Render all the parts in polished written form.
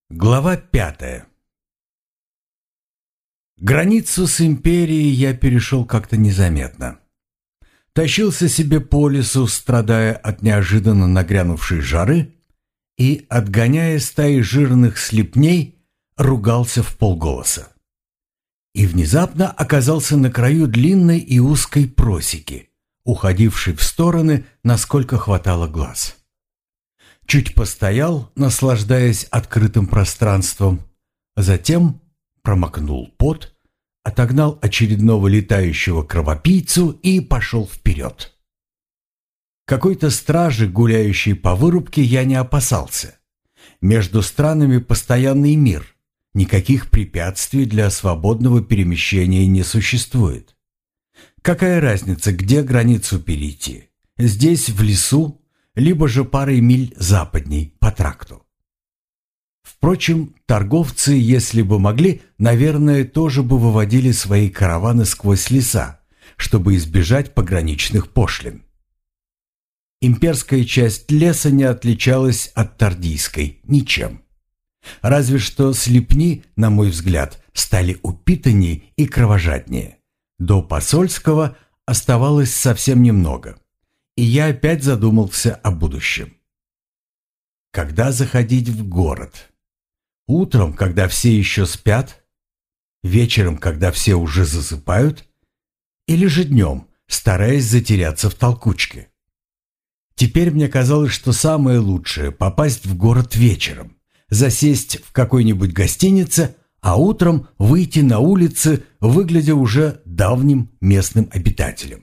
Глава 5. Границу с империей я перешел как-то незаметно. Тащился себе по лесу, страдая от неожиданно нагрянувшей жары, и, отгоняя стаи жирных слепней, ругался вполголоса. И внезапно оказался на краю длинной и узкой просеки, уходившей в стороны, насколько хватало глаз. Чуть постоял, наслаждаясь открытым пространством, затем промокнул пот, отогнал очередного летающего кровопийцу и пошел вперед. Какой-то стражи, гуляющей по вырубке, я не опасался. Между странами постоянный мир, никаких препятствий для свободного перемещения не существует. Какая разница, где границу перейти? Здесь, в лесу, либо же парой миль западней по тракту. Впрочем, торговцы, если бы могли, наверное, тоже бы выводили свои караваны сквозь леса, чтобы избежать пограничных пошлин. Имперская часть леса не отличалась от тардийской ничем. Разве что слепни, на мой взгляд, стали упитаннее и кровожаднее. До посольского оставалось совсем немного. И я опять задумался о будущем. Когда заходить в город? Утром, когда все еще спят? Вечером, когда все уже засыпают? Или же днем, стараясь затеряться в толкучке? Теперь мне казалось, что самое лучшее — попасть в город вечером, засесть в какой-нибудь гостинице, а утром выйти на улицы, выглядя уже давним местным обитателем.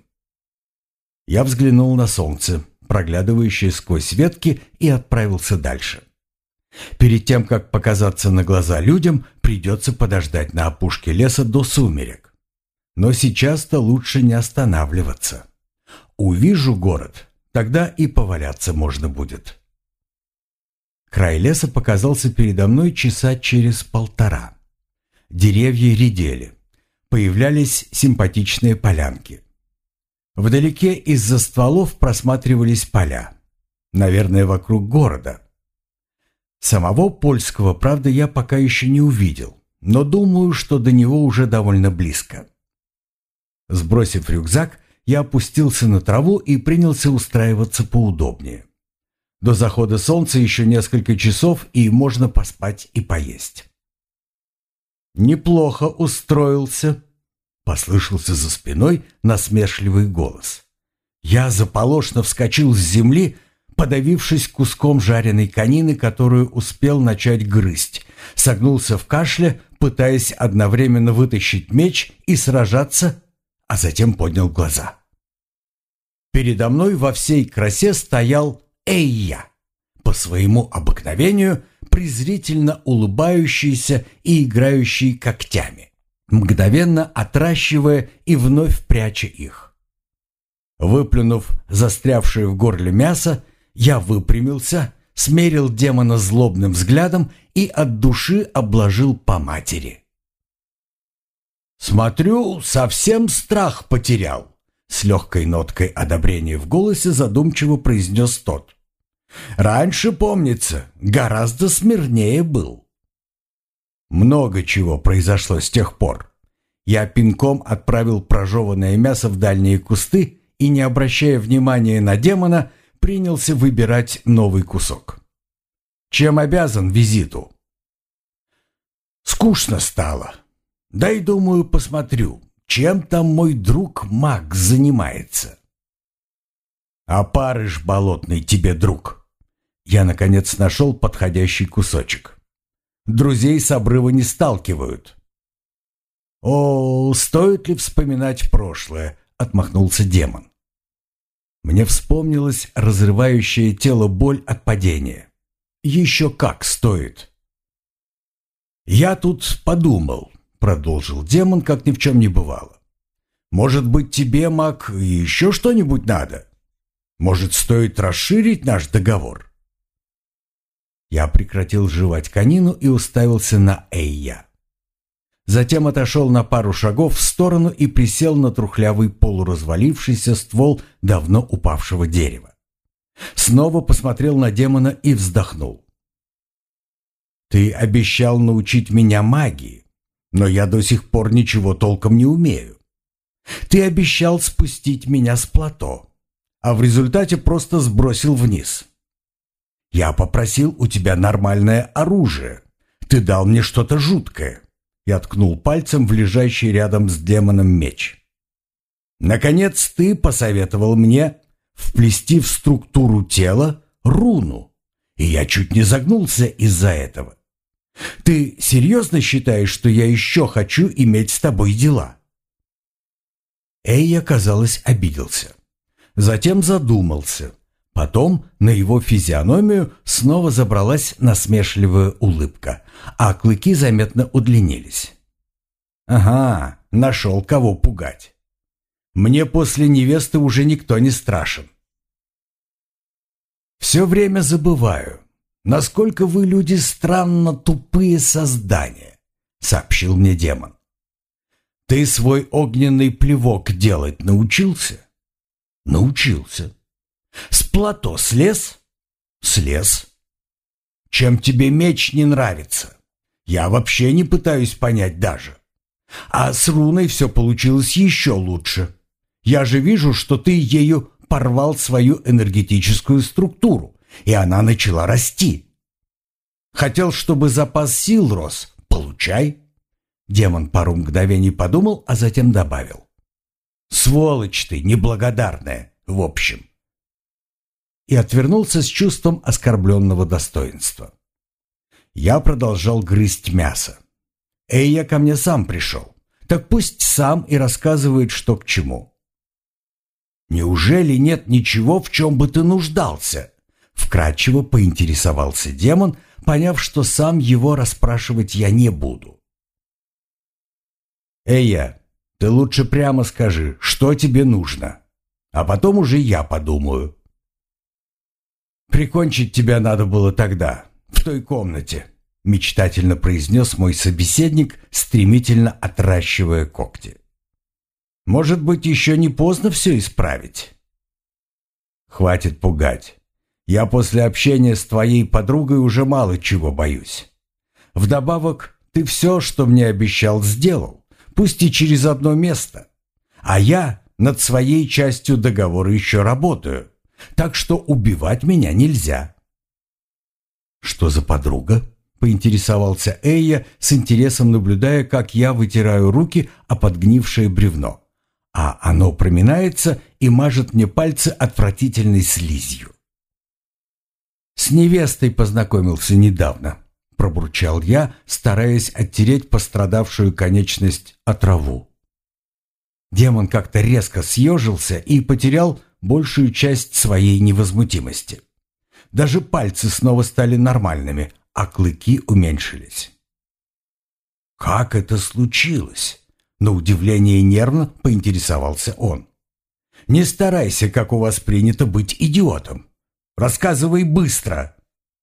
Я взглянул на солнце, проглядывающее сквозь ветки, и отправился дальше. Перед тем, как показаться на глаза людям, придется подождать на опушке леса до сумерек. Но сейчас-то лучше не останавливаться. Увижу город, тогда и поваляться можно будет. Край леса показался передо мной часа через полтора. Деревья редели. Появлялись симпатичные полянки. Вдалеке из-за стволов просматривались поля. Наверное, вокруг города. Самого польского, правда, я пока еще не увидел, но думаю, что до него уже довольно близко. Сбросив рюкзак, я опустился на траву и принялся устраиваться поудобнее. До захода солнца еще несколько часов, и можно поспать и поесть. «Неплохо устроился», — послышался за спиной насмешливый голос. Я заполошно вскочил с земли, подавившись куском жареной конины, которую успел начать грызть, согнулся в кашле, пытаясь одновременно вытащить меч и сражаться, а затем поднял глаза. Передо мной во всей красе стоял Эйя, по своему обыкновению презрительно улыбающийся и играющий когтями, мгновенно отращивая и вновь пряча их. Выплюнув застрявшее в горле мясо, я выпрямился, смерил демона злобным взглядом и от души обложил по матери. «Смотрю, совсем страх потерял», — с легкой ноткой одобрения в голосе задумчиво произнес тот. «Раньше, помнится, гораздо смирнее был». Много чего произошло с тех пор. Я пинком отправил прожеванное мясо в дальние кусты и, не обращая внимания на демона, принялся выбирать новый кусок. Чем обязан визиту? Скучно стало. Дай, думаю, посмотрю, чем там мой друг Макс занимается. Опарыш болотный тебе, друг. Я, наконец, нашел подходящий кусочек. Друзей с обрыва не сталкивают. «О, стоит ли вспоминать прошлое?» — отмахнулся демон. Мне вспомнилась разрывающая тело боль от падения. Еще как стоит. «Я тут подумал», — продолжил демон, как ни в чем не бывало. «Может быть, тебе, маг, еще что-нибудь надо? Может, стоит расширить наш договор?» Я прекратил жевать конину и уставился на Эйя. Затем отошел на пару шагов в сторону и присел на трухлявый полуразвалившийся ствол давно упавшего дерева. Снова посмотрел на демона и вздохнул. Ты обещал научить меня магии, но я до сих пор ничего толком не умею. Ты обещал спустить меня с плато, а в результате просто сбросил вниз. Я попросил у тебя нормальное оружие. Ты дал мне что-то жуткое. Я ткнул пальцем в лежащий рядом с демоном меч. Наконец ты посоветовал мне вплести в структуру тела руну, и я чуть не загнулся из-за этого. Ты серьезно считаешь, что я еще хочу иметь с тобой дела?» Эйя, казалось, обиделся. Затем задумался. Потом на его физиономию снова забралась насмешливая улыбка, а клыки заметно удлинились. «Ага, нашел кого пугать. Мне после невесты уже никто не страшен. Все время забываю, насколько вы, люди, странно тупые создания», — сообщил мне демон. «Ты свой огненный плевок делать научился?» «Научился». «С плато слез?» «Слез». «Чем тебе меч не нравится? Я вообще не пытаюсь понять даже. А с руной все получилось еще лучше. Я же вижу, что ты ею порвал свою энергетическую структуру, и она начала расти. Хотел, чтобы запас сил рос? Получай». Демон пару мгновений подумал, а затем добавил: «Сволочь ты, неблагодарная, в общем». И отвернулся с чувством оскорбленного достоинства. Я продолжал грызть мясо. Эйя ко мне сам пришел. Так пусть сам и рассказывает, что к чему. «Неужели нет ничего, в чем бы ты нуждался?» Вкратчиво поинтересовался демон, поняв, что сам его расспрашивать я не буду. «Эйя, ты лучше прямо скажи, что тебе нужно, а потом уже я подумаю». «Прикончить тебя надо было тогда, в той комнате», — мечтательно произнес мой собеседник, стремительно отращивая когти. «Может быть, еще не поздно все исправить?» «Хватит пугать. Я после общения с твоей подругой уже мало чего боюсь. Вдобавок, ты все, что мне обещал, сделал, пусть и через одно место. А я над своей частью договора еще работаю, так что убивать меня нельзя». «Что за подруга?» — поинтересовался Эйя, с интересом наблюдая, как я вытираю руки о подгнившее бревно, а оно проминается и мажет мне пальцы отвратительной слизью. «С невестой познакомился недавно», — пробурчал я, стараясь оттереть пострадавшую конечность о траву. Демон как-то резко съежился и потерял большую часть своей невозмутимости. Даже пальцы снова стали нормальными, а клыки уменьшились. «Как это случилось?» — на удивление нервно поинтересовался он. «Не старайся, как у вас принято, быть идиотом. Рассказывай быстро».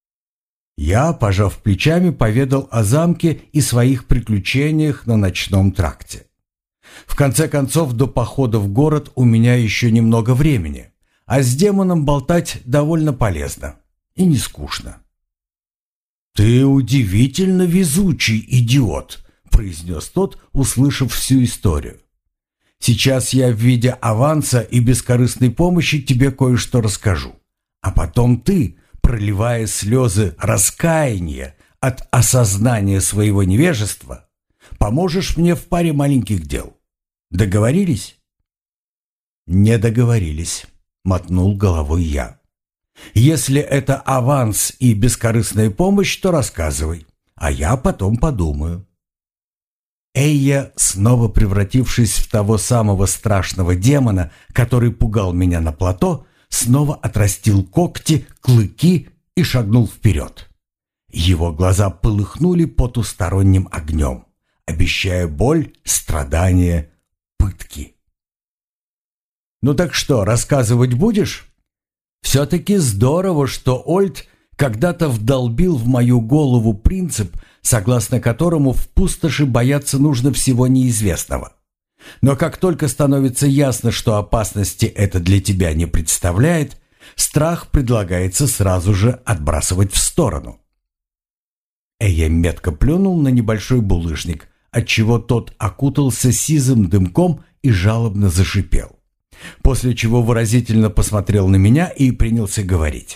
Я, пожав плечами, поведал о замке и своих приключениях на ночном тракте. В конце концов, до похода в город у меня еще немного времени, а с демоном болтать довольно полезно и не скучно. «Ты удивительно везучий идиот», — произнес тот, услышав всю историю. «Сейчас я в виде аванса и бескорыстной помощи тебе кое-что расскажу, а потом ты, проливая слезы раскаяния от осознания своего невежества, поможешь мне в паре маленьких дел. Договорились?» «Не договорились», — мотнул головой я. «Если это аванс и бескорыстная помощь, то рассказывай, а я потом подумаю». Эйя, снова превратившись в того самого страшного демона, который пугал меня на плато, снова отрастил когти, клыки и шагнул вперед. Его глаза полыхнули потусторонним огнем, обещая боль, страдания, пытки. «Ну так что, рассказывать будешь?» Все-таки здорово, что Ольд когда-то вдолбил в мою голову принцип, согласно которому в пустоши бояться нужно всего неизвестного. Но как только становится ясно, что опасности это для тебя не представляет, страх предлагается сразу же отбрасывать в сторону. Эйя метко плюнул на небольшой булыжник, отчего тот окутался сизым дымком и жалобно зашипел. После чего выразительно посмотрел на меня и принялся говорить.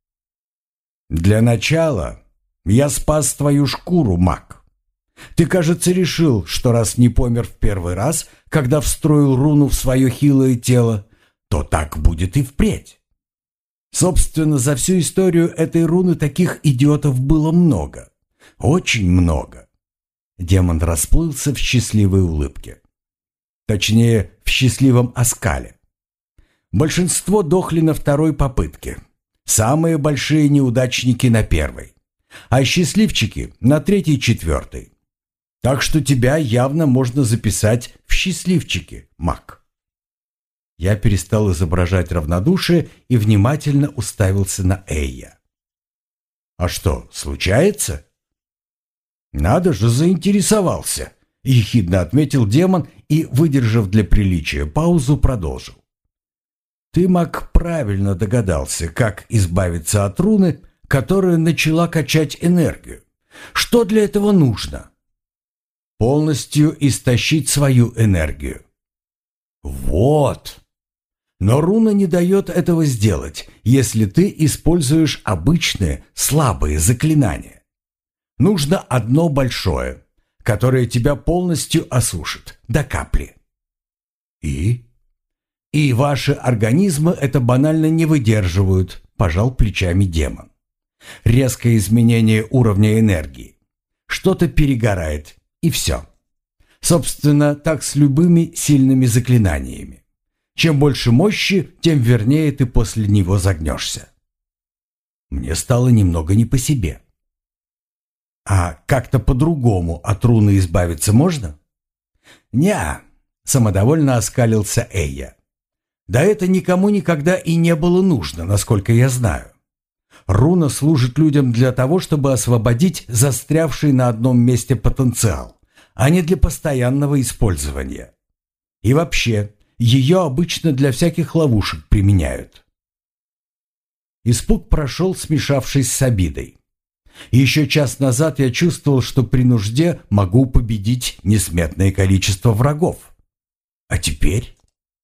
«Для начала я спас твою шкуру, маг. Ты, кажется, решил, что раз не помер в первый раз, когда встроил руну в свое хилое тело, то так будет и впредь. Собственно, за всю историю этой руны таких идиотов было много. Очень много». Демон расплылся в счастливой улыбке. Точнее, в счастливом оскале. Большинство дохли на второй попытке. Самые большие неудачники на первой. А счастливчики на третьей-четвертой. Так что тебя явно можно записать в счастливчики, маг. Я перестал изображать равнодушие и внимательно уставился на Эйя. «А что, случается?» «Надо же, заинтересовался», — ехидно отметил демон и, выдержав для приличия паузу, продолжил. «Ты, маг, правильно догадался, как избавиться от руны, которая начала качать энергию. Что для этого нужно?» «Полностью истощить свою энергию». «Вот!» Но руна не дает этого сделать, если ты используешь обычные слабые заклинания. Нужно одно большое, которое тебя полностью осушит, до капли. И ваши организмы это банально не выдерживают, пожал плечами демон. Резкое изменение уровня энергии. Что-то перегорает, и все. Собственно, так с любыми сильными заклинаниями. Чем больше мощи, тем вернее ты после него загнешься. Мне стало немного не по себе. А как-то по-другому от руны избавиться можно? Неа, самодовольно оскалился Эйя. Да это никому никогда и не было нужно, насколько я знаю. Руна служит людям для того, чтобы освободить застрявший на одном месте потенциал, а не для постоянного использования. И вообще, ее обычно для всяких ловушек применяют. Испуг прошел, смешавшись с обидой. Еще час назад я чувствовал, что при нужде могу победить несметное количество врагов. А теперь?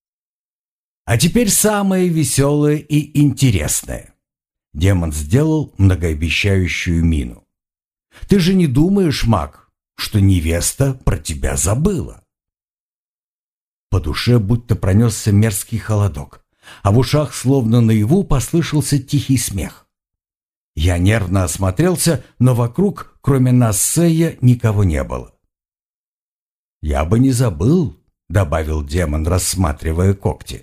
А теперь самое веселое и интересное. Демон сделал многообещающую мину. Ты же не думаешь, маг, что невеста про тебя забыла? По душе будто пронесся мерзкий холодок, а в ушах словно наяву послышался тихий смех. Я нервно осмотрелся, но вокруг, кроме нас с Эйя, никого не было. «Я бы не забыл», — добавил демон, рассматривая когти.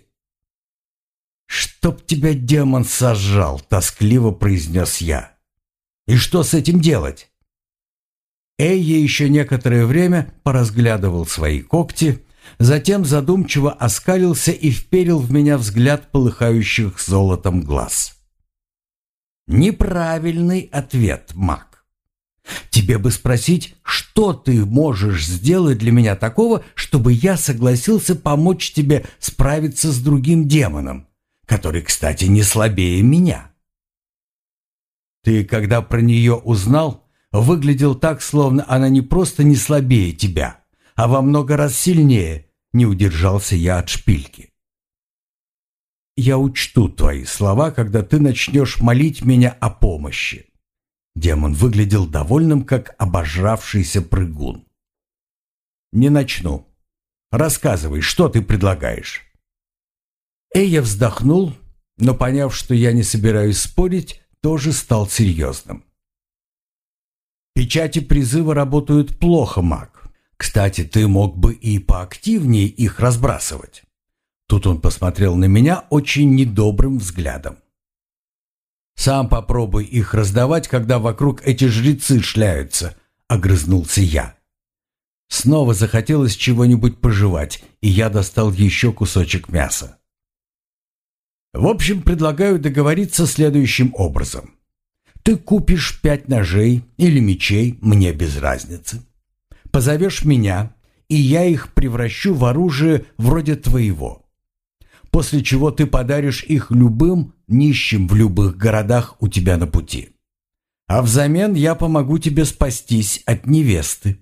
«Чтоб тебя демон сожрал», — тоскливо произнес я. «И что с этим делать?» Эйя еще некоторое время поразглядывал свои когти, затем задумчиво оскалился и вперил в меня взгляд полыхающих золотом глаз. «Неправильный ответ, маг. Тебе бы спросить, что ты можешь сделать для меня такого, чтобы я согласился помочь тебе справиться с другим демоном, который, кстати, не слабее меня. Ты, когда про нее узнал, выглядел так, словно она не просто не слабее тебя, а во много раз сильнее», — не удержался я от шпильки. «Я учту твои слова, когда ты начнешь молить меня о помощи». Демон выглядел довольным, как обожравшийся прыгун. «Не начну. Рассказывай, что ты предлагаешь?» Эйя вздохнул, но, поняв, что я не собираюсь спорить, тоже стал серьезным. «Печати призыва работают плохо, маг. Кстати, ты мог бы и поактивнее их разбрасывать». Тут он посмотрел на меня очень недобрым взглядом. «Сам попробуй их раздавать, когда вокруг эти жрецы шляются», — огрызнулся я. Снова захотелось чего-нибудь пожевать, и я достал еще кусочек мяса. «В общем, предлагаю договориться следующим образом. Ты купишь 5 ножей или мечей, мне без разницы. Позовешь меня, и я их превращу в оружие вроде твоего. После чего ты подаришь их любым нищим в любых городах у тебя на пути. А взамен я помогу тебе спастись от невесты».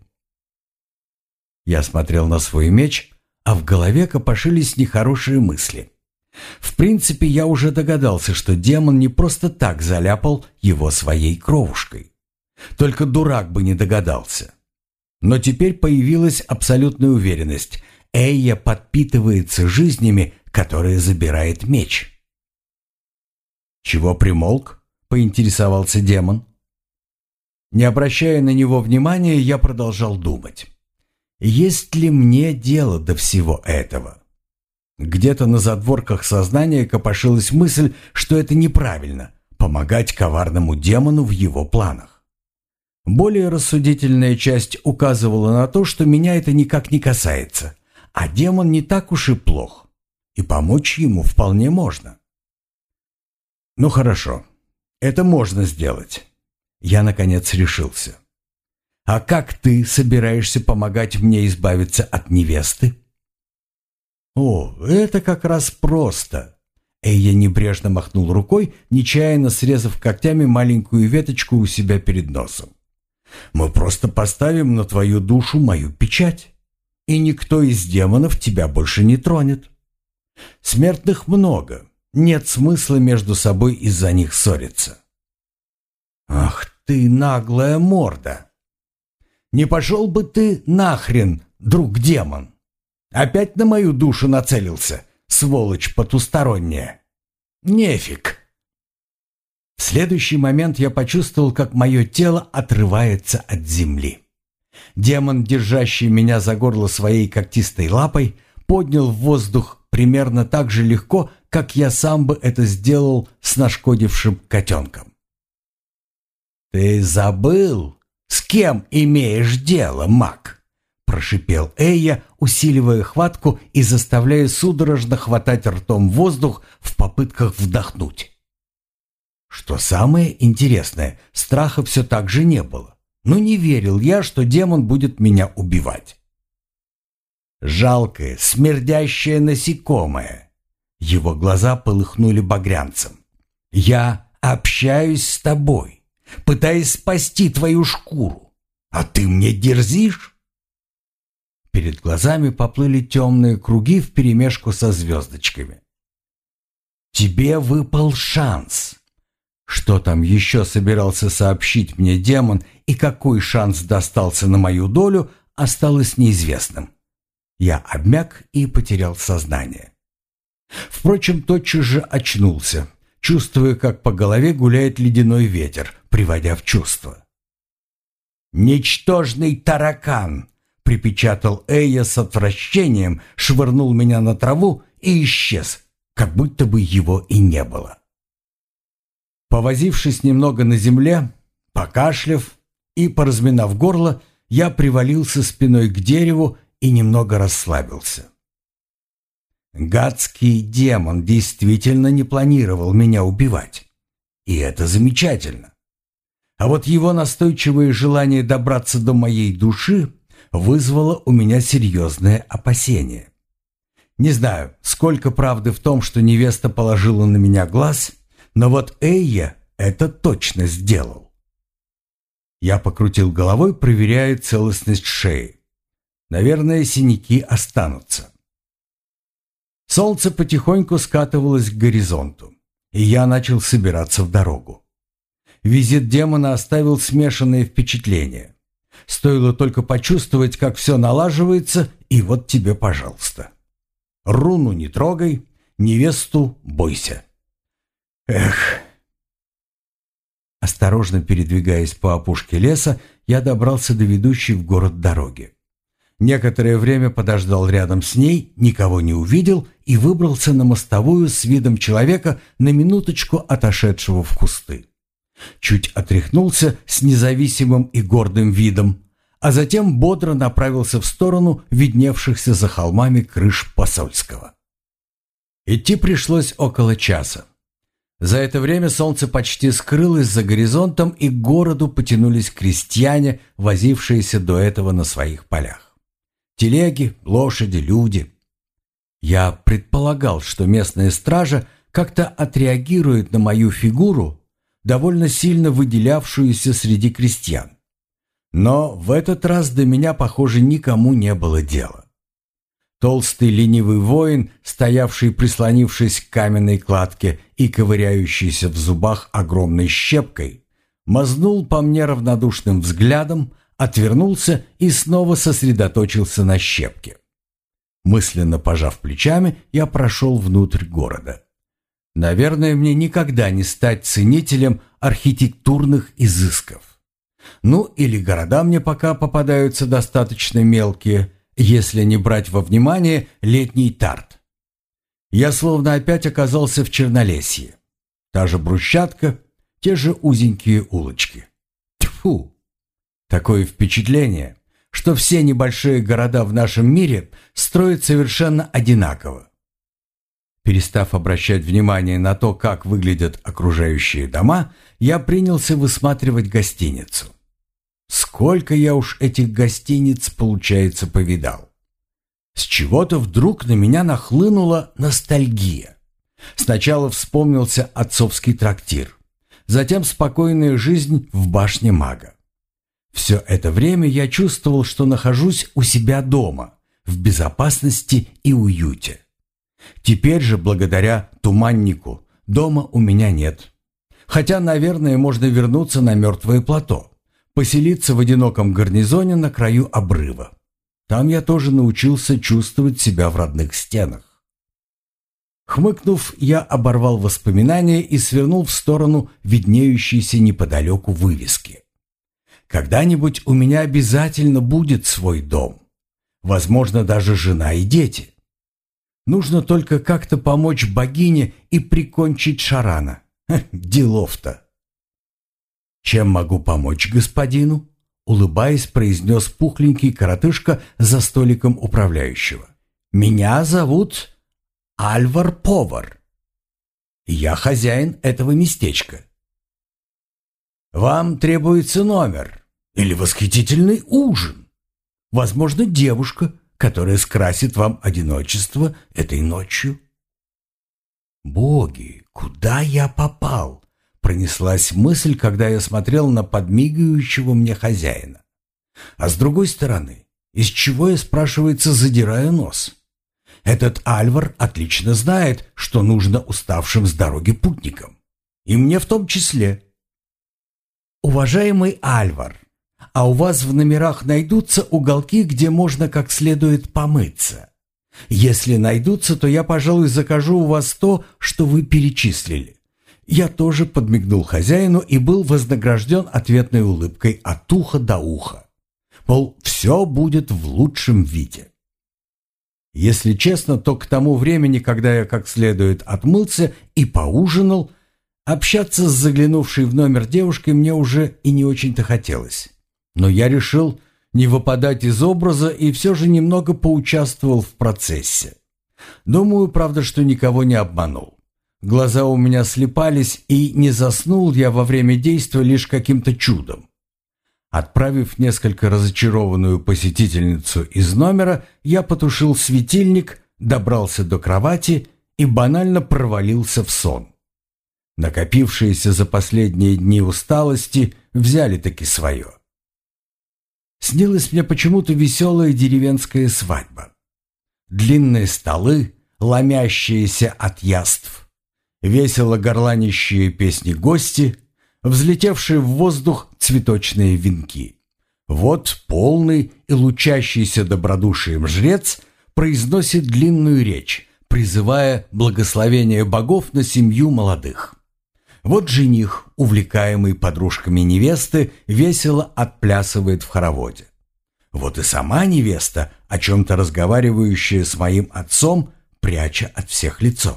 Я смотрел на свой меч, а в голове копошились нехорошие мысли. В принципе, я уже догадался, что демон не просто так заляпал его своей кровушкой. Только дурак бы не догадался. Но теперь появилась абсолютная уверенность. Эйя подпитывается жизнями, которые забирает меч. «Чего примолк?» — поинтересовался демон. Не обращая на него внимания, я продолжал думать. Есть ли мне дело до всего этого? Где-то на задворках сознания копошилась мысль, что это неправильно — помогать коварному демону в его планах. Более рассудительная часть указывала на то, что меня это никак не касается, а демон не так уж и плох, и помочь ему вполне можно. Ну хорошо, это можно сделать. Я, наконец, решился. «А как ты собираешься помогать мне избавиться от невесты?» «О, это как раз просто!» Эйя небрежно махнул рукой, нечаянно срезав когтями маленькую веточку у себя перед носом. «Мы просто поставим на твою душу мою печать, и никто из демонов тебя больше не тронет. Смертных много, нет смысла между собой из-за них ссориться». «Ах ты, наглая морда! Не пошел бы ты нахрен, друг-демон! Опять на мою душу нацелился, сволочь потусторонняя! Нефиг!» В следующий момент я почувствовал, как мое тело отрывается от земли. Демон, держащий меня за горло своей когтистой лапой, поднял в воздух примерно так же легко, как я сам бы это сделал с нашкодившим котенком. «Ты забыл, с кем имеешь дело, маг?» — прошипел Эйя, усиливая хватку и заставляя судорожно хватать ртом воздух в попытках вдохнуть. Что самое интересное, страха все так же не было, но не верил я, что демон будет меня убивать. «Жалкое, смердящее насекомое!» Его глаза полыхнули багрянцем. «Я общаюсь с тобой, пытаясь спасти твою шкуру, а ты мне дерзишь?» Перед глазами поплыли темные круги вперемешку со звездочками. «Тебе выпал шанс!» Что там еще собирался сообщить мне демон и какой шанс достался на мою долю, осталось неизвестным. Я обмяк и потерял сознание. Впрочем, тотчас же очнулся, чувствуя, как по голове гуляет ледяной ветер, приводя в чувство. «Ничтожный таракан!» — припечатал Эйя с отвращением, швырнул меня на траву и исчез, как будто бы его и не было. Повозившись немного на земле, покашляв и поразминав горло, я привалился спиной к дереву и немного расслабился. Гадский демон действительно не планировал меня убивать. И это замечательно. А вот его настойчивое желание добраться до моей души вызвало у меня серьезное опасение. Не знаю, сколько правды в том, что невеста положила на меня глаз, но вот Эйя это точно сделал. Я покрутил головой, проверяя целостность шеи. Наверное, синяки останутся. Солнце потихоньку скатывалось к горизонту, и я начал собираться в дорогу. Визит демона оставил смешанные впечатления. Стоило только почувствовать, как все налаживается, и вот тебе, пожалуйста. Руну не трогай, невесту бойся. Эх. Осторожно передвигаясь по опушке леса, я добрался до ведущей в город дороги. Некоторое время подождал рядом с ней, никого не увидел и выбрался на мостовую с видом человека, на минуточку отошедшего в кусты. Чуть отряхнулся с независимым и гордым видом, а затем бодро направился в сторону видневшихся за холмами крыш Посольского. Идти пришлось около часа. За это время солнце почти скрылось за горизонтом, и к городу потянулись крестьяне, возившиеся до этого на своих полях. Телеги, лошади, люди. Я предполагал, что местная стража как-то отреагирует на мою фигуру, довольно сильно выделявшуюся среди крестьян. Но в этот раз до меня, похоже, никому не было дела. Толстый ленивый воин, стоявший прислонившись к каменной кладке и ковыряющийся в зубах огромной щепкой, мазнул по мне равнодушным взглядом, отвернулся и снова сосредоточился на щепке. Мысленно пожав плечами, я прошел внутрь города. Наверное, мне никогда не стать ценителем архитектурных изысков. Ну, или города мне пока попадаются достаточно мелкие, если не брать во внимание летний Тарт. Я словно опять оказался в Чернолесье. Та же брусчатка, те же узенькие улочки. Тьфу! Такое впечатление, что все небольшие города в нашем мире строят совершенно одинаково. Перестав обращать внимание на то, как выглядят окружающие дома, я принялся высматривать гостиницу. Сколько я уж этих гостиниц, получается, повидал. С чего-то вдруг на меня нахлынула ностальгия. Сначала вспомнился отцовский трактир, затем спокойная жизнь в башне мага. Все это время я чувствовал, что нахожусь у себя дома, в безопасности и уюте. Теперь же, благодаря туманнику, дома у меня нет. Хотя, наверное, можно вернуться на мертвое плато, поселиться в одиноком гарнизоне на краю обрыва. Там я тоже научился чувствовать себя в родных стенах. Хмыкнув, я оборвал воспоминания и свернул в сторону виднеющейся неподалеку вывески. Когда-нибудь у меня обязательно будет свой дом. Возможно, даже жена и дети. Нужно только как-то помочь богине и прикончить Шарана. Делов-то. «Чем могу помочь господину?» Улыбаясь, произнес пухленький коротышка за столиком управляющего. «Меня зовут Альвар Повар. Я хозяин этого местечка. Вам требуется номер или восхитительный ужин. Возможно, девушка, которая скрасит вам одиночество этой ночью». «Боги, куда я попал?» Пронеслась мысль, когда я смотрел на подмигивающего мне хозяина. А с другой стороны, из чего я, спрашивается, задираю нос? Этот Альвар отлично знает, что нужно уставшим с дороги путникам. И мне в том числе. «Уважаемый Альвар, а у вас в номерах найдутся уголки, где можно как следует помыться? Если найдутся, то я, пожалуй, закажу у вас то, что вы перечислили». Я тоже подмигнул хозяину и был вознагражден ответной улыбкой от уха до уха. Мол, все будет в лучшем виде. Если честно, то к тому времени, когда я как следует отмылся и поужинал, общаться с заглянувшей в номер девушкой мне уже и не очень-то хотелось. Но я решил не выпадать из образа и все же немного поучаствовал в процессе. Думаю, правда, что никого не обманул. Глаза у меня слепались, и не заснул я во время действия лишь каким-то чудом. Отправив несколько разочарованную посетительницу из номера, я потушил светильник, добрался до кровати и банально провалился в сон. Накопившиеся за последние дни усталости взяли-таки свое. Снилась мне почему-то веселая деревенская свадьба. Длинные столы, ломящиеся от яств, весело горланящие песни гости, взлетевшие в воздух цветочные венки. Вот полный и лучащийся добродушием жрец произносит длинную речь, призывая благословение богов на семью молодых. Вот жених, увлекаемый подружками невесты, весело отплясывает в хороводе. Вот и сама невеста, о чем-то разговаривающая с моим отцом, пряча от всех лицо.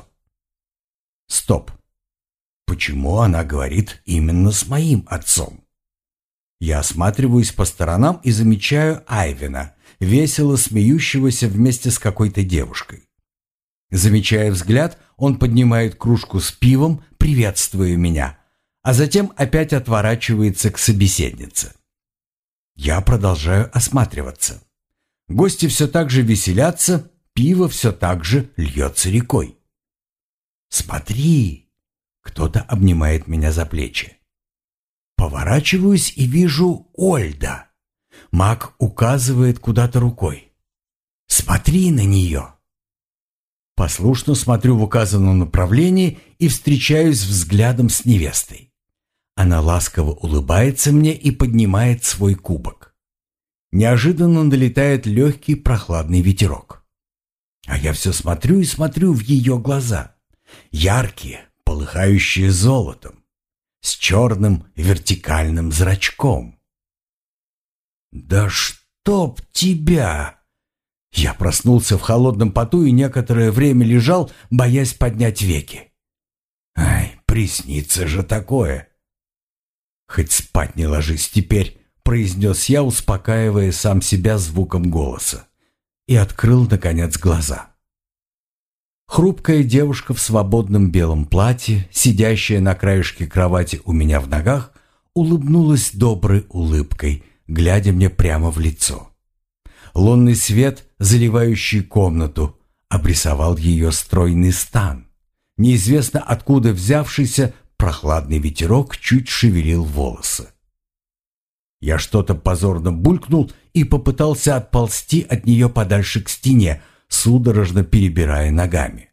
Стоп. Почему она говорит именно с моим отцом? Я осматриваюсь по сторонам и замечаю Айвена, весело смеющегося вместе с какой-то девушкой. Замечая взгляд, он поднимает кружку с пивом, приветствуя меня, а затем опять отворачивается к собеседнице. Я продолжаю осматриваться. Гости все так же веселятся, пиво все так же льется рекой. «Смотри!» Кто-то обнимает меня за плечи. Поворачиваюсь и вижу Ольда. Маг указывает куда-то рукой. «Смотри на нее!» Послушно смотрю в указанном направлении и встречаюсь взглядом с невестой. Она ласково улыбается мне и поднимает свой кубок. Неожиданно налетает легкий прохладный ветерок. А я все смотрю и смотрю в ее глаза. Яркие, полыхающие золотом, с черным вертикальным зрачком. «Да чтоб тебя!» Я проснулся в холодном поту и некоторое время лежал, боясь поднять веки. «Ай, приснится же такое!» «Хоть спать не ложись теперь», — произнес я, успокаивая сам себя звуком голоса, и открыл, наконец, глаза. Хрупкая девушка в свободном белом платье, сидящая на краешке кровати у меня в ногах, улыбнулась доброй улыбкой, глядя мне прямо в лицо. Лунный свет, заливающий комнату, обрисовал ее стройный стан. Неизвестно откуда взявшийся прохладный ветерок чуть шевелил волосы. Я что-то позорно булькнул и попытался отползти от нее подальше к стене, судорожно перебирая ногами.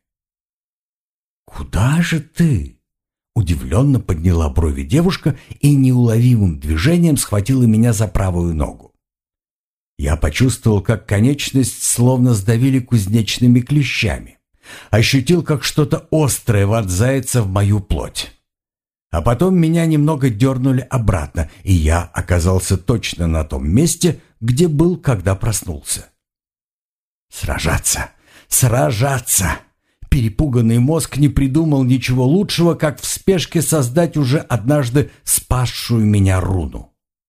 «Куда же ты?» Удивленно подняла брови девушка и неуловимым движением схватила меня за правую ногу. Я почувствовал, как конечность словно сдавили кузнечными клещами. Ощутил, как что-то острое вонзается в мою плоть. А потом меня немного дернули обратно, и я оказался точно на том месте, где был, когда проснулся. Сражаться! Сражаться! Перепуганный мозг не придумал ничего лучшего, как в спешке создать уже однажды спасшую меня руну.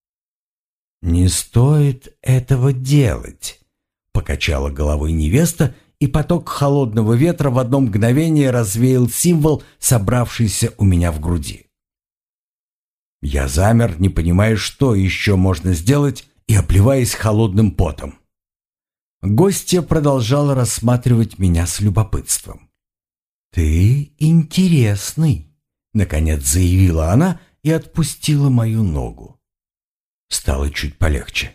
«Не стоит этого делать», — покачала головой невеста, и поток холодного ветра в одно мгновение развеял символ, собравшийся у меня в груди. Я замер, не понимая, что еще можно сделать, и обливаясь холодным потом. Гостья продолжала рассматривать меня с любопытством. «Ты интересный», — наконец заявила она и отпустила мою ногу. Стало чуть полегче.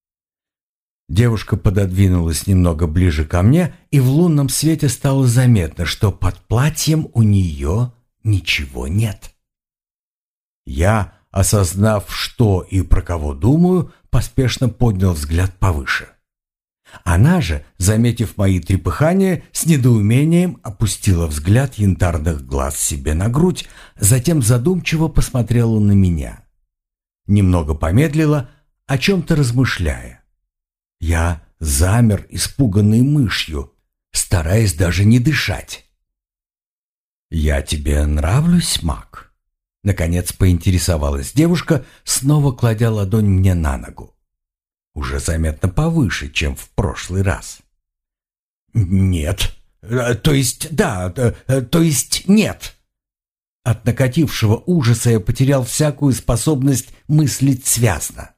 Девушка пододвинулась немного ближе ко мне, и в лунном свете стало заметно, что под платьем у нее ничего нет. Я, осознав, что и про кого думаю, поспешно поднял взгляд повыше. Она же, заметив мои трепыхания, с недоумением опустила взгляд янтарных глаз себе на грудь, затем задумчиво посмотрела на меня. Немного помедлила, о чем-то размышляя. Я замер, испуганный мышью, стараясь даже не дышать. «Я тебе нравлюсь, маг?» Наконец поинтересовалась девушка, снова кладя ладонь мне на ногу. Уже заметно повыше, чем в прошлый раз. «Нет. То есть да, то есть нет». От накатившего ужаса я потерял всякую способность мыслить связно.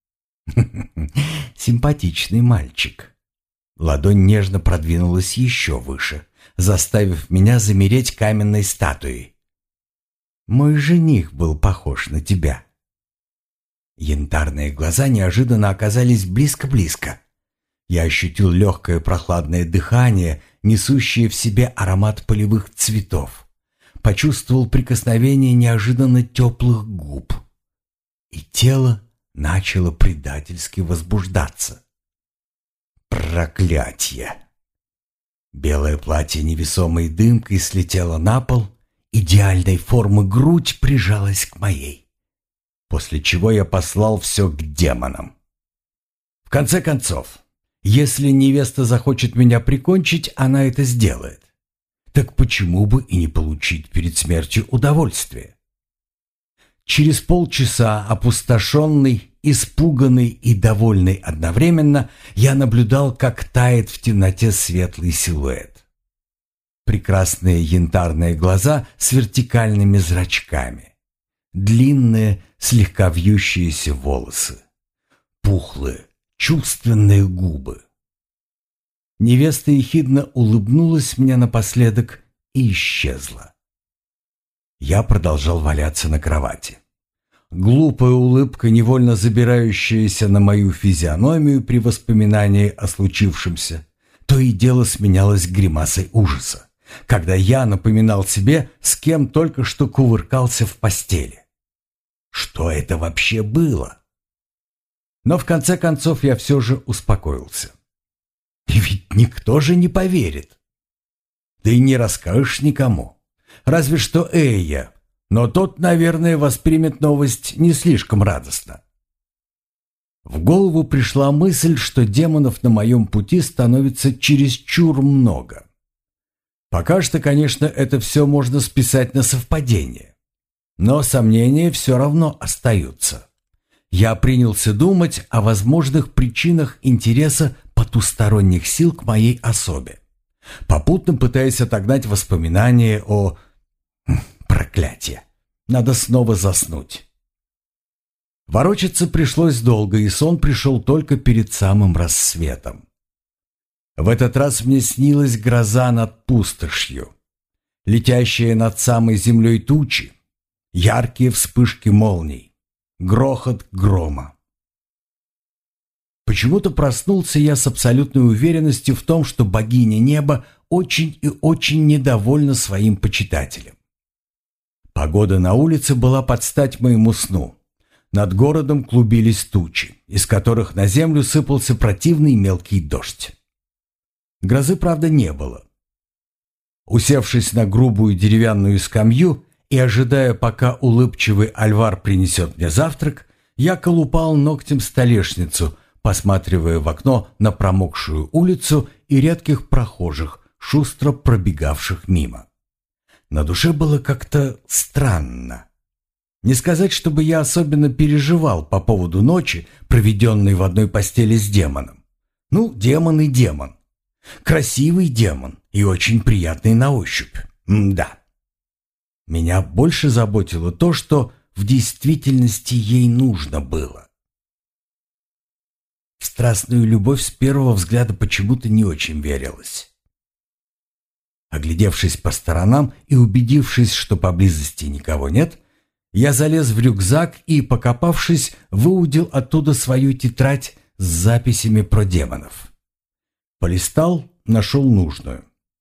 Симпатичный мальчик. Ладонь нежно продвинулась еще выше, заставив меня замереть каменной статуей. Мой жених был похож на тебя. Янтарные глаза неожиданно оказались близко-близко. Я ощутил легкое прохладное дыхание, несущее в себе аромат полевых цветов. Почувствовал прикосновение неожиданно теплых губ. И тело начало предательски возбуждаться. Проклятье! Белое платье невесомой дымкой слетело на пол, идеальной формы грудь прижалась к моей. После чего я послал все к демонам. В конце концов, если невеста захочет меня прикончить, она это сделает. Так почему бы и не получить перед смертью удовольствие? Через полчаса, опустошенный, испуганный и довольный одновременно, я наблюдал, как тает в темноте светлый силуэт. Прекрасные янтарные глаза с вертикальными зрачками. Длинные, слегка вьющиеся волосы. Пухлые, чувственные губы. Невеста ехидно улыбнулась мне напоследок и исчезла. Я продолжал валяться на кровати. Глупая улыбка, невольно забирающаяся на мою физиономию при воспоминании о случившемся, то и дело сменялась гримасой ужаса, когда я напоминал себе, с кем только что кувыркался в постели. Что это вообще было? Но в конце концов я все же успокоился. И ведь никто же не поверит. Да и не расскажешь никому. Разве что Эйя, но тот, наверное, воспримет новость не слишком радостно. В голову пришла мысль, что демонов на моем пути становится чересчур много. Пока что, конечно, это все можно списать на совпадение. Но сомнения все равно остаются. Я принялся думать о возможных причинах интереса потусторонних сил к моей особе, попутно пытаясь отогнать воспоминания о... Проклятие! Надо снова заснуть. Ворочаться пришлось долго, и сон пришел только перед самым рассветом. В этот раз мне снилась гроза над пустошью, летящая над самой землей тучи, яркие вспышки молний, грохот грома. Почему-то проснулся я с абсолютной уверенностью в том, что богиня неба очень и очень недовольна своим почитателем. Погода на улице была под стать моему сну. Над городом клубились тучи, из которых на землю сыпался противный мелкий дождь. Грозы, правда, не было. Усевшись на грубую деревянную скамью и ожидая, пока улыбчивый Альвар принесет мне завтрак, я колупал ногтем столешницу, посматривая в окно на промокшую улицу и редких прохожих, шустро пробегавших мимо. На душе было как-то странно. Не сказать, чтобы я особенно переживал по поводу ночи, проведенной в одной постели с демоном. Ну, демон и демон. Красивый демон и очень приятный на ощупь. Да. Меня больше заботило то, что в действительности ей нужно было. В страстную любовь с первого взгляда почему-то не очень верилось. Оглядевшись по сторонам и убедившись, что поблизости никого нет, я залез в рюкзак и, покопавшись, выудил оттуда свою тетрадь с записями про демонов. Полистал, нашел нужную.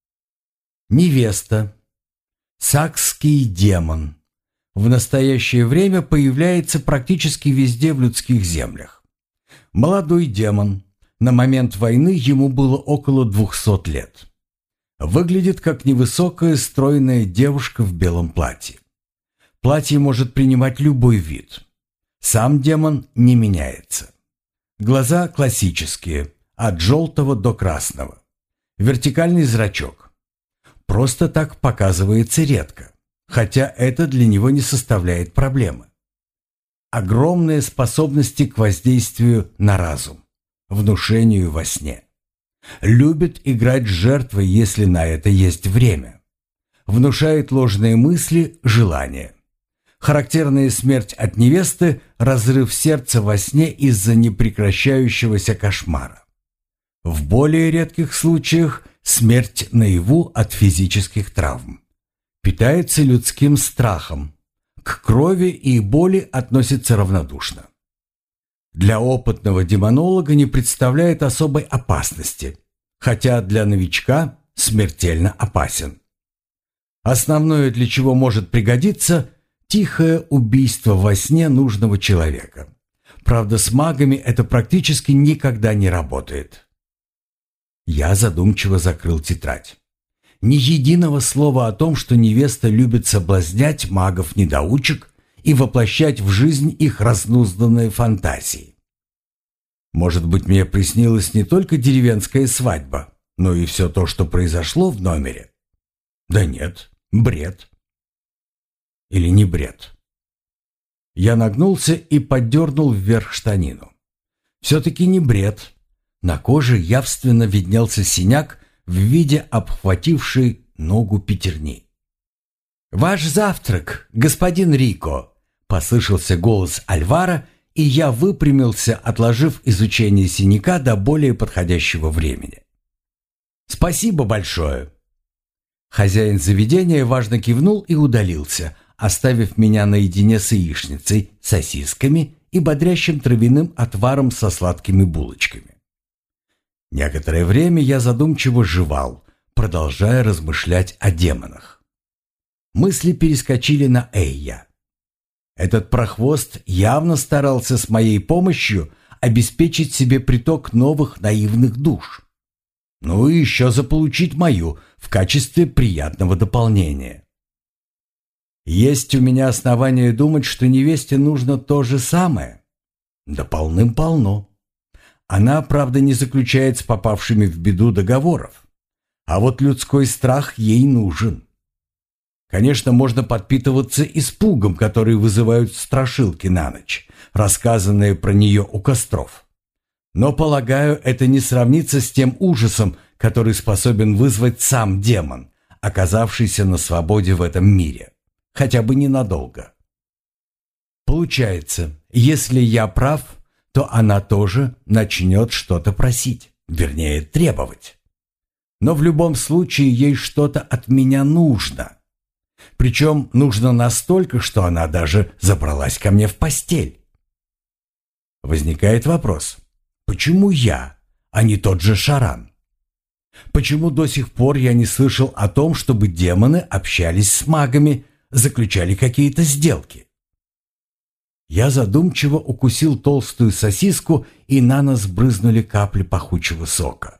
Невеста. Сакский демон. В настоящее время появляется практически везде в людских землях. Молодой демон. На момент войны ему было около 200 лет. Выглядит как невысокая, стройная девушка в белом платье. Платье может принимать любой вид. Сам демон не меняется. Глаза классические, от желтого до красного. Вертикальный зрачок. Просто так показывается редко, хотя это для него не составляет проблемы. Огромные способности к воздействию на разум, внушению во сне. Любит играть с жертвой, если на это есть время. Внушает ложные мысли, желания. Характерная смерть от невесты – разрыв сердца во сне из-за непрекращающегося кошмара. В более редких случаях – смерть наяву от физических травм. Питается людским страхом. К крови и боли относится равнодушно. Для опытного демонолога не представляет особой опасности, хотя для новичка смертельно опасен. Основное, для чего может пригодиться – тихое убийство во сне нужного человека. Правда, с магами это практически никогда не работает. Я задумчиво закрыл тетрадь. Ни единого слова о том, что невеста любит соблазнять магов-недоучек и воплощать в жизнь их разнузданные фантазии. Может быть, мне приснилась не только деревенская свадьба, но и все то, что произошло в номере? Да нет, бред. Или не бред? Я нагнулся и поддернул вверх штанину. Все-таки не бред. На коже явственно виднелся синяк в виде обхватившей ногу пятерни. «Ваш завтрак, господин Рико!» — послышался голос Альвара, и я выпрямился, отложив изучение синяка до более подходящего времени. «Спасибо большое!» Хозяин заведения важно кивнул и удалился, оставив меня наедине с яичницей, сосисками и бодрящим травяным отваром со сладкими булочками. Некоторое время я задумчиво жевал, продолжая размышлять о демонах. Мысли перескочили на Эйя. Этот прохвост явно старался с моей помощью обеспечить себе приток новых наивных душ. Ну и еще заполучить мою в качестве приятного дополнения. Есть у меня основания думать, что невесте нужно то же самое. Да полным-полно. Она, правда, не заключает с попавшими в беду договоров. А вот людской страх ей нужен. Конечно, можно подпитываться испугом, который вызывают страшилки на ночь, рассказанные про нее у костров. Но, полагаю, это не сравнится с тем ужасом, который способен вызвать сам демон, оказавшийся на свободе в этом мире. Хотя бы ненадолго. Получается, если я прав, то она тоже начнет что-то просить, вернее, требовать. Но в любом случае ей что-то от меня нужно. Причем нужно настолько, что она даже забралась ко мне в постель. Возникает вопрос, почему я, а не тот же Шаран? Почему до сих пор я не слышал о том, чтобы демоны общались с магами, заключали какие-то сделки? Я задумчиво укусил толстую сосиску, и на нас брызнули капли пахучего сока.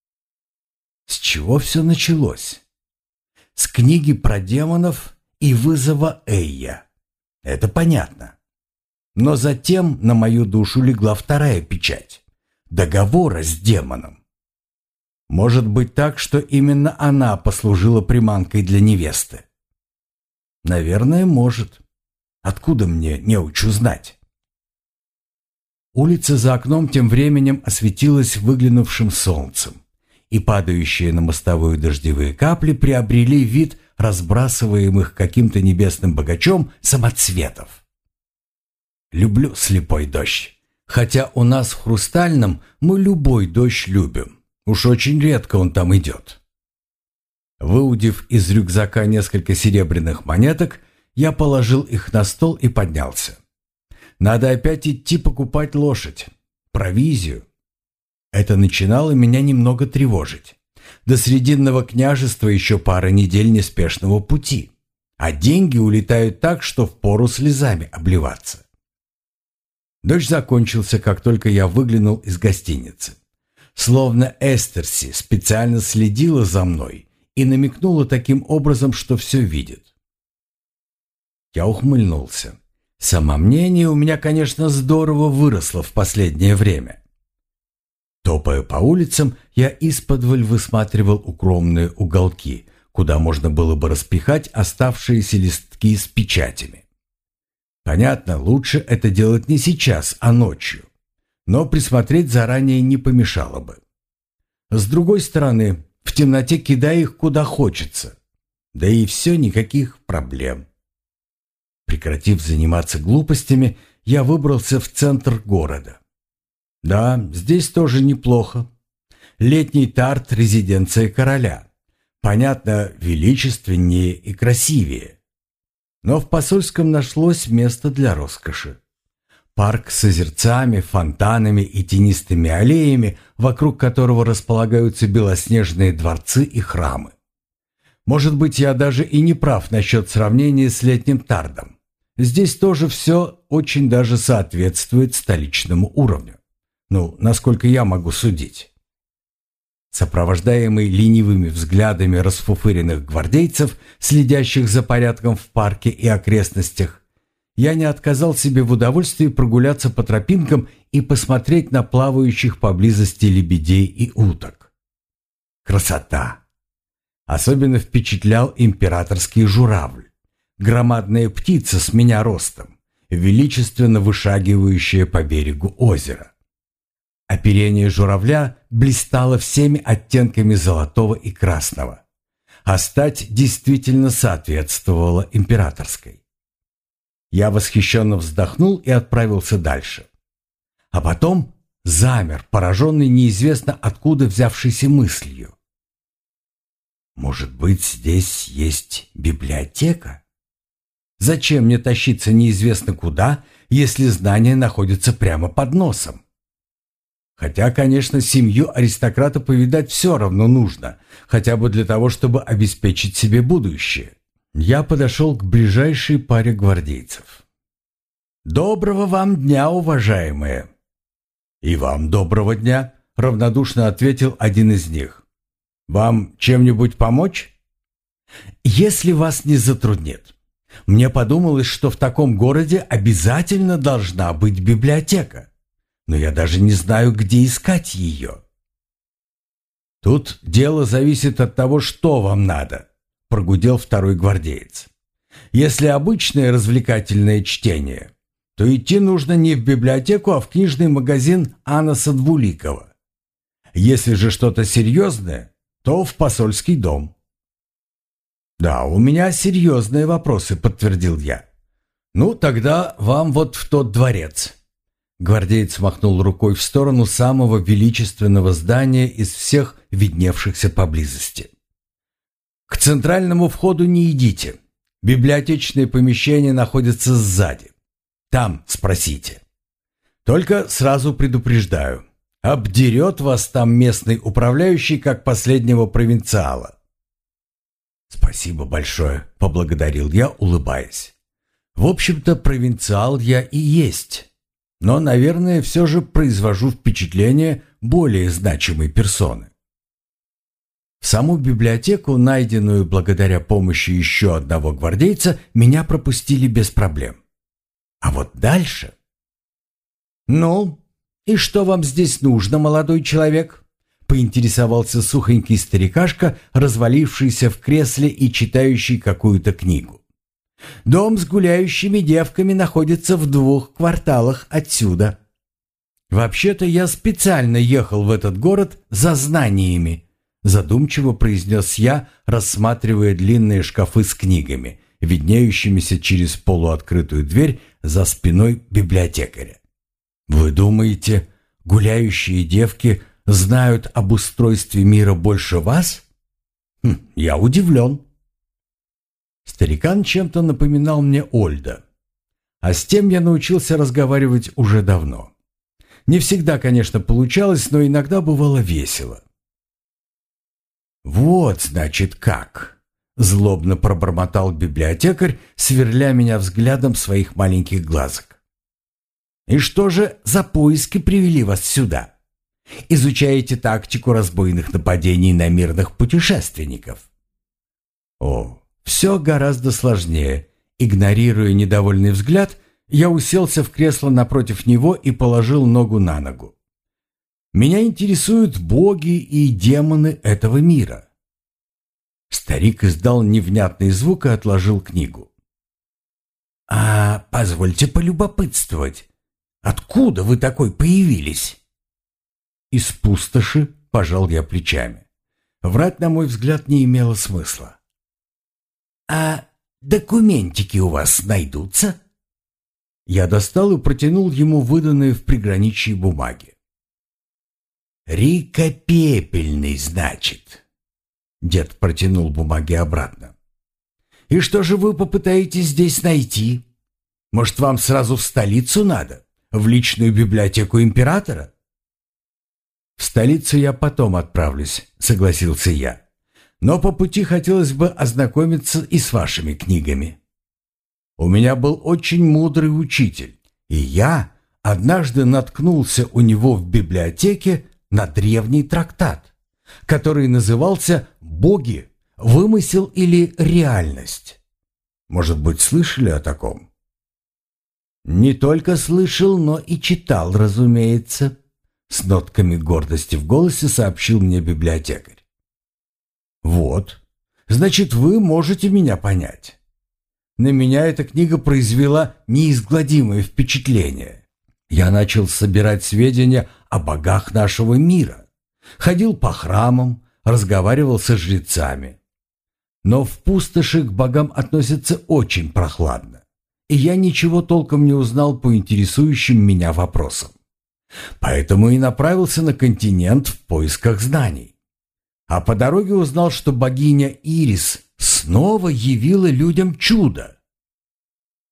С чего все началось? С книги про демонов и вызова Эйя. Это понятно. Но затем на мою душу легла вторая печать – договора с демоном. Может быть так, что именно она послужила приманкой для невесты? Наверное, может. Откуда мне неучу знать? Улица за окном тем временем осветилась выглянувшим солнцем, и падающие на мостовую дождевые капли приобрели вид разбрасываемых каким-то небесным богачом самоцветов. Люблю слепой дождь, хотя у нас в Хрустальном мы любой дождь любим, уж очень редко он там идет. Выудив из рюкзака несколько серебряных монеток, я положил их на стол и поднялся. Надо опять идти покупать лошадь, провизию. Это начинало меня немного тревожить. До Срединного княжества еще пара недель неспешного пути, а деньги улетают так, что впору слезами обливаться. Дождь закончился, как только я выглянул из гостиницы. Словно Эстерси специально следила за мной и намекнула таким образом, что все видит. Я ухмыльнулся. Самомнение у меня, конечно, здорово выросло в последнее время. Топая по улицам, я исподволь высматривал укромные уголки, куда можно было бы распихать оставшиеся листки с печатями. Понятно, лучше это делать не сейчас, а ночью. Но присмотреть заранее не помешало бы. С другой стороны, в темноте кидай их куда хочется. Да и все, никаких проблем. Прекратив заниматься глупостями, я выбрался в центр города. Да, здесь тоже неплохо. Летний Тарт – резиденция короля. Понятно, величественнее и красивее. Но в посольском нашлось место для роскоши. Парк с озерцами, фонтанами и тенистыми аллеями, вокруг которого располагаются белоснежные дворцы и храмы. Может быть, я даже и не прав насчет сравнения с летним Тардом. Здесь тоже все очень даже соответствует столичному уровню. Ну, насколько я могу судить. Сопровождаемый ленивыми взглядами расфуфыренных гвардейцев, следящих за порядком в парке и окрестностях, я не отказал себе в удовольствии прогуляться по тропинкам и посмотреть на плавающих поблизости лебедей и уток. Красота! Особенно впечатлял императорский журавль. Громадная птица с меня ростом, величественно вышагивающая по берегу озера. Оперение журавля блистало всеми оттенками золотого и красного, а стать действительно соответствовала императорской. Я восхищенно вздохнул и отправился дальше. А потом замер, пораженный неизвестно откуда взявшейся мыслью. Может быть, здесь есть библиотека? Зачем мне тащиться неизвестно куда, если знания находятся прямо под носом? Хотя, конечно, семью аристократа повидать все равно нужно, хотя бы для того, чтобы обеспечить себе будущее. Я подошел к ближайшей паре гвардейцев. «Доброго вам дня, уважаемые!» «И вам доброго дня!» — равнодушно ответил один из них. «Вам чем-нибудь помочь?» «Если вас не затруднит. Мне подумалось, что в таком городе обязательно должна быть библиотека, но я даже не знаю, где искать ее». «Тут дело зависит от того, что вам надо», — прогудел второй гвардеец. «Если обычное развлекательное чтение, то идти нужно не в библиотеку, а в книжный магазин Анаса Двуликова. Если же что-то серьезное, то в посольский дом». «Да, у меня серьезные вопросы», — подтвердил я. «Ну, тогда вам вот в тот дворец». Гвардеец махнул рукой в сторону самого величественного здания из всех видневшихся поблизости. «К центральному входу не идите. Библиотечное помещение находится сзади. Там спросите. Только сразу предупреждаю, обдерет вас там местный управляющий, как последнего провинциала». «Спасибо большое», — поблагодарил я, улыбаясь. «В общем-то, провинциал я и есть, но, наверное, все же произвожу впечатление более значимой персоны». В саму библиотеку, найденную благодаря помощи еще одного гвардейца, меня пропустили без проблем. А вот дальше... «Ну, и что вам здесь нужно, молодой человек?» — поинтересовался сухонький старикашка, развалившийся в кресле и читающий какую-то книгу. «Дом с гуляющими девками находится в 2 кварталах отсюда». «Вообще-то я специально ехал в этот город за знаниями», — задумчиво произнес я, рассматривая длинные шкафы с книгами, виднеющимися через полуоткрытую дверь за спиной библиотекаря. «Вы думаете, гуляющие девки знают об устройстве мира больше вас? Я удивлен». Старикан чем-то напоминал мне Ольда, а с тем я научился разговаривать уже давно. Не всегда, конечно, получалось, но иногда бывало весело. «Вот, значит, как!» — злобно пробормотал библиотекарь, сверля меня взглядом своих маленьких глазок. «И что же за поиски привели вас сюда? Изучаете тактику разбойных нападений на мирных путешественников?» «О, все гораздо сложнее». Игнорируя недовольный взгляд, я уселся в кресло напротив него и положил ногу на ногу. «Меня интересуют боги и демоны этого мира». Старик издал невнятный звук и отложил книгу. «А позвольте полюбопытствовать, откуда вы такой появились?» «Из пустоши», — пожал я плечами. Врать, на мой взгляд, не имело смысла. «А документики у вас найдутся?» Я достал и протянул ему выданные в приграничье бумаги. «Рика Пепельный, значит?» Дед протянул бумаги обратно. «И что же вы попытаетесь здесь найти? Может, вам сразу в столицу надо? В личную библиотеку императора?» «В столицу я потом отправлюсь», — согласился я. «Но по пути хотелось бы ознакомиться и с вашими книгами. У меня был очень мудрый учитель, и я однажды наткнулся у него в библиотеке на древний трактат, который назывался «Боги. Вымысел или реальность». Может быть, слышали о таком? «Не только слышал, но и читал, разумеется», — с нотками гордости в голосе сообщил мне библиотекарь. «Вот, значит, вы можете меня понять. На меня эта книга произвела неизгладимое впечатление. Я начал собирать сведения о богах нашего мира, ходил по храмам, разговаривал со жрецами. Но в пустоши к богам относятся очень прохладно, и я ничего толком не узнал по интересующим меня вопросам. Поэтому и направился на континент в поисках знаний. А по дороге узнал, что богиня Ирис снова явила людям чудо.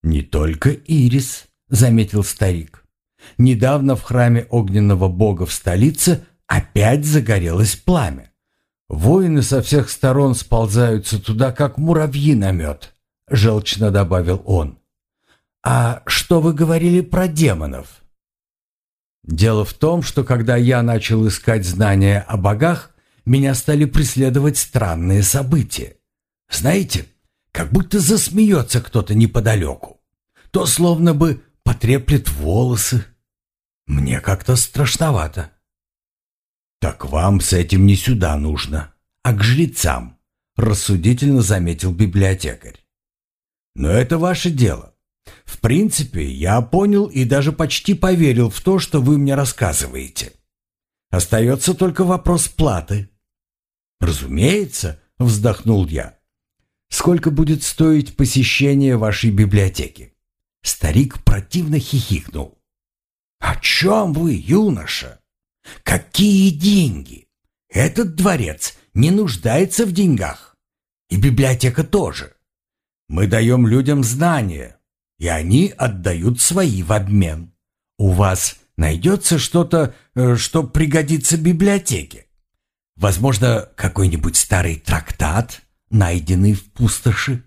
«Не только ирис», — заметил старик. «Недавно в храме огненного бога в столице опять загорелось пламя. Воины со всех сторон сползаются туда, как муравьи на мед», — желчно добавил он. «А что вы говорили про демонов?» «Дело в том, что когда я начал искать знания о богах, меня стали преследовать странные события. Знаете, как будто засмеется кто-то неподалеку. То словно бы потреплет волосы. Мне как-то страшновато». «Так вам с этим не сюда нужно, а к жрецам», — рассудительно заметил библиотекарь. «Но это ваше дело. В принципе, я понял и даже почти поверил в то, что вы мне рассказываете. Остается только вопрос платы». «Разумеется», — вздохнул я. «Сколько будет стоить посещение вашей библиотеки?» Старик противно хихикнул. «О чем вы, юноша? Какие деньги? Этот дворец не нуждается в деньгах. И библиотека тоже. Мы даем людям знания, и они отдают свои в обмен. У вас найдется что-то, что пригодится библиотеке? Возможно, какой-нибудь старый трактат, найденный в пустоши?»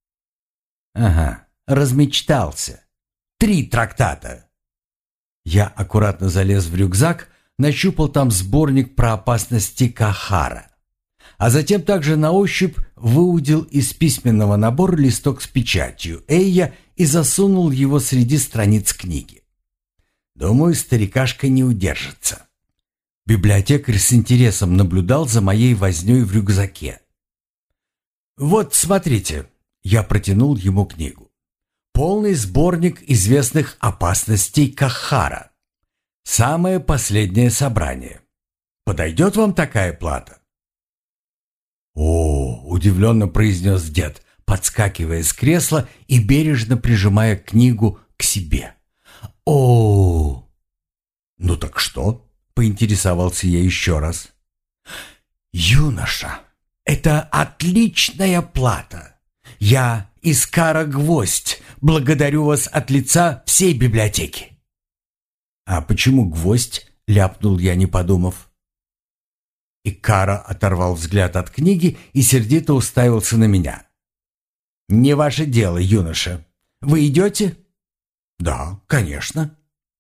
«Ага, размечтался. 3 трактата». Я аккуратно залез в рюкзак, нащупал там сборник про опасности Кахара, а затем также на ощупь выудил из письменного набора листок с печатью Эйя и засунул его среди страниц книги. Думаю, старикашка не удержится. Библиотекарь с интересом наблюдал за моей вознёй в рюкзаке. «Вот, смотрите», — я протянул ему книгу. «Полный сборник известных опасностей Кахара. Самое последнее собрание. Подойдет вам такая плата?» «О!» — удивленно произнес дед, подскакивая с кресла и бережно прижимая книгу к себе. «О!» «Ну так что?» — поинтересовался я еще раз. «Юноша, это отличная плата. Я Искара Гвоздь, благодарю вас от лица всей библиотеки». «А почему гвоздь?» — ляпнул я, не подумав. Икара оторвал взгляд от книги и сердито уставился на меня. «Не ваше дело, юноша. Вы идете?» «Да, конечно».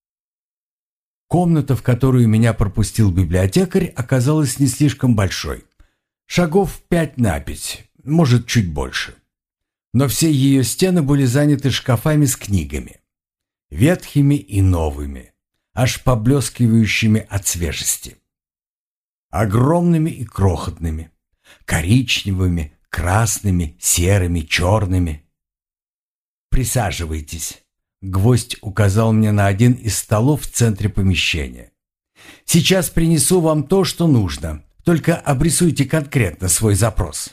Комната, в которую меня пропустил библиотекарь, оказалась не слишком большой. Шагов 5 на 5, может, чуть больше. Но все ее стены были заняты шкафами с книгами. Ветхими и новыми, аж поблескивающими от свежести. Огромными и крохотными, коричневыми, красными, серыми, черными. «Присаживайтесь». Гвоздь указал мне на один из столов в центре помещения. «Сейчас принесу вам то, что нужно. Только обрисуйте конкретно свой запрос».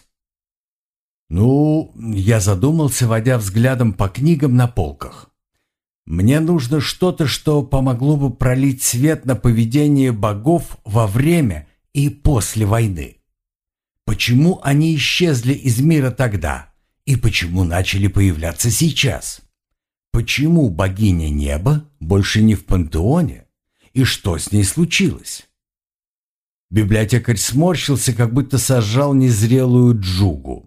«Ну, я задумался, водя взглядом по книгам на полках. Мне нужно что-то, что помогло бы пролить свет на поведение богов во время и после войны. Почему они исчезли из мира тогда и почему начали появляться сейчас? Почему богиня неба больше не в пантеоне и что с ней случилось?» Библиотекарь сморщился, как будто сожрал незрелую джугу.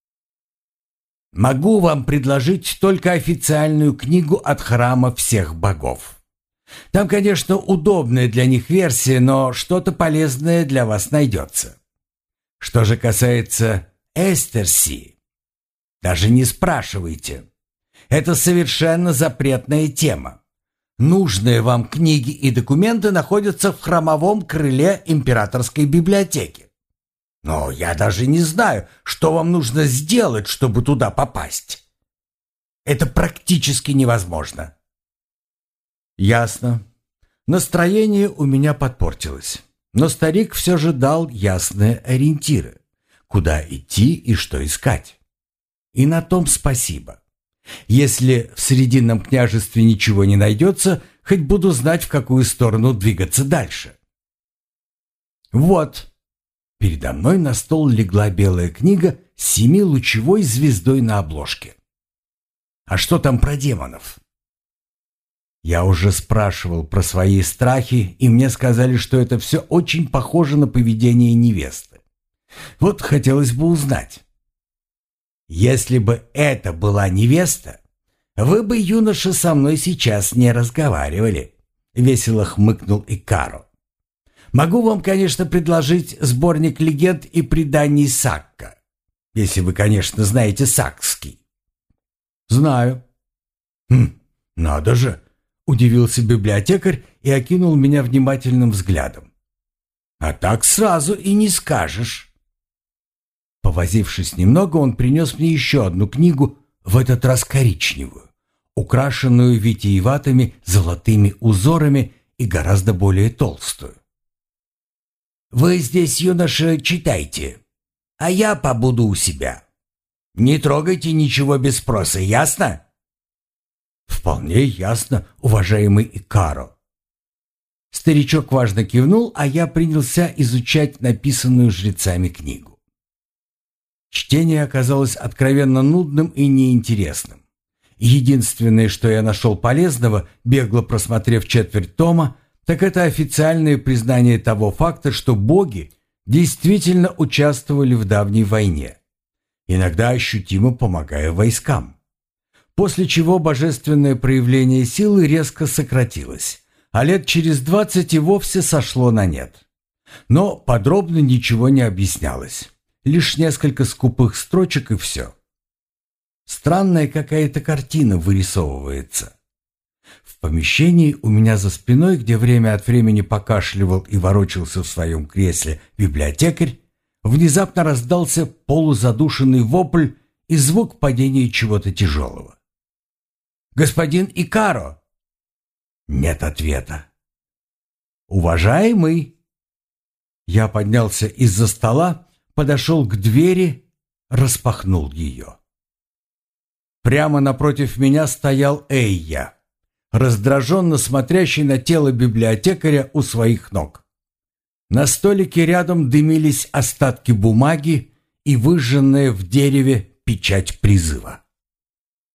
«Могу вам предложить только официальную книгу от храма всех богов. Там, конечно, удобная для них версия, но что-то полезное для вас найдется. Что же касается Эстерси, даже не спрашивайте. Это совершенно запретная тема. Нужные вам книги и документы находятся в храмовом крыле императорской библиотеки. Но я даже не знаю, что вам нужно сделать, чтобы туда попасть. Это практически невозможно». «Ясно. Настроение у меня подпортилось. Но старик все же дал ясные ориентиры, куда идти и что искать. И на том спасибо. Если в Срединном княжестве ничего не найдется, хоть буду знать, в какую сторону двигаться дальше». Вот. Передо мной на стол легла белая книга с 7-лучевой звездой на обложке. А что там про демонов?» Я уже спрашивал про свои страхи, и мне сказали, что это все очень похоже на поведение невесты. Вот хотелось бы узнать. «Если бы это была невеста, вы бы, юноша, со мной сейчас не разговаривали», — весело хмыкнул Икаро. «Могу вам, конечно, предложить сборник легенд и преданий Сакка, если вы, конечно, знаете сакский». «Знаю». Надо же!» — удивился библиотекарь и окинул меня внимательным взглядом. «А так сразу и не скажешь». Повозившись немного, он принес мне еще одну книгу, в этот раз коричневую, украшенную витиеватыми золотыми узорами и гораздо более толстую. «Вы здесь, юноша, читайте, а я побуду у себя. Не трогайте ничего без спроса, ясно?» «Вполне ясно, уважаемый Икаро». Старичок важно кивнул, а я принялся изучать написанную жрецами книгу. Чтение оказалось откровенно нудным и неинтересным. Единственное, что я нашел полезного, бегло просмотрев четверть тома, так это официальное признание того факта, что боги действительно участвовали в давней войне, иногда ощутимо помогая войскам. После чего божественное проявление силы резко сократилось, а лет через 20 и вовсе сошло на нет. Но подробно ничего не объяснялось, лишь несколько скупых строчек и все. Странная какая-то картина вырисовывается. В помещении у меня за спиной, где время от времени покашливал и ворочался в своем кресле библиотекарь, внезапно раздался полузадушенный вопль и звук падения чего-то тяжелого. «Господин Икаро!» Нет ответа. «Уважаемый!» Я поднялся из-за стола, подошел к двери, распахнул ее. Прямо напротив меня стоял Эйя, раздраженно смотрящий на тело библиотекаря у своих ног. На столике рядом дымились остатки бумаги и выжженная в дереве печать призыва.